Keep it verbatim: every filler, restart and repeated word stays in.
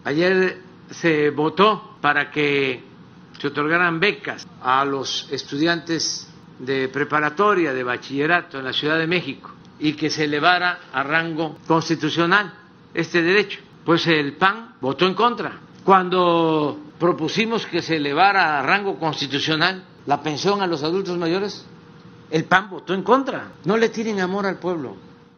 Ayer se votó para que se otorgaran becas a los estudiantes de preparatoria, de bachillerato en la Ciudad de México y que se elevara a rango constitucional este derecho. Pues el P A N votó en contra. Cuando propusimos que se elevara a rango constitucional la pensión a los adultos mayores, el P A N votó en contra. No le tienen amor al pueblo.